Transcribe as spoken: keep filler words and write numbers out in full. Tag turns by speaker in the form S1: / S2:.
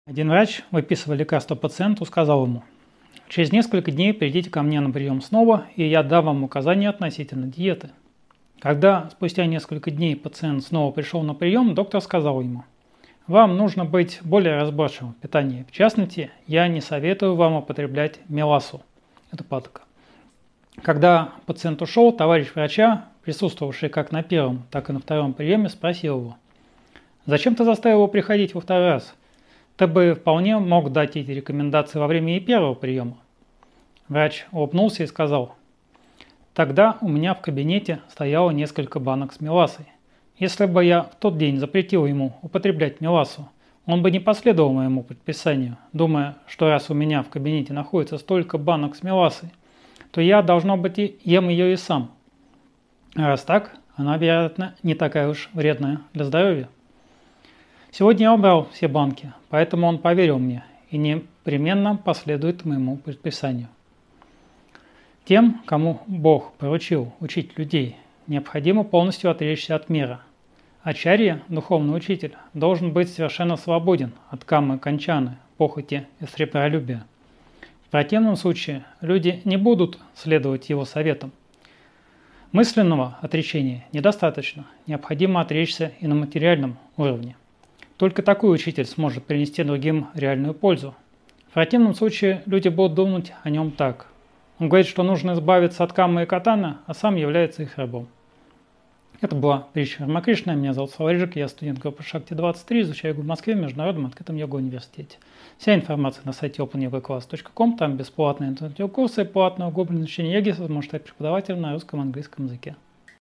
S1: Один врач, выписывая лекарство пациенту, сказал ему: «Через несколько дней придите ко мне на прием снова, и я дам вам указания относительно диеты». Когда спустя несколько дней пациент снова пришел на прием, доктор сказал ему: «Вам нужно быть более разборчивым в питании. В частности, я не советую вам употреблять мелассу». Это патока. Когда пациент ушел, товарищ врача, присутствовавший как на первом, так и на втором приеме, спросил его: «Зачем ты заставил его приходить во второй раз? Ты бы вполне мог дать эти рекомендации во время и первого приема». Врач улыбнулся и сказал: «Тогда у меня в кабинете стояло несколько банок с мелассой. Если бы я в тот день запретил ему употреблять мелассу, он бы не последовал моему предписанию, думая, что раз у меня в кабинете находится столько банок с мелассой, то я, должно быть, и ем ее и сам. А раз так, она, вероятно, не такая уж вредная для здоровья». Сегодня я убрал все банки, поэтому он поверил мне и непременно последует моему предписанию. Тем, кому Бог поручил учить людей, необходимо полностью отречься от мира. Ачарья, духовный учитель, должен быть совершенно свободен от каммы канчаны, похоти и сребролюбия. В противном случае люди не будут следовать его советам. Мысленного отречения недостаточно, необходимо отречься и на материальном уровне. Только такой учитель сможет принести другим реальную пользу. В противном случае люди будут думать о нем так: он говорит, что нужно избавиться от каммы и катаны, а сам является их рабом. Это была притча Рамакришны. Меня зовут Славарижик, я студент группы Шакти двадцать три, изучаю йогу в Москве в Международном открытом йога-университете. Вся информация на сайте open yoga class точка com, там бесплатные интернет-курсы, платное углубленное изучение йоги, вы можете стать преподавателем на русском и английском языке.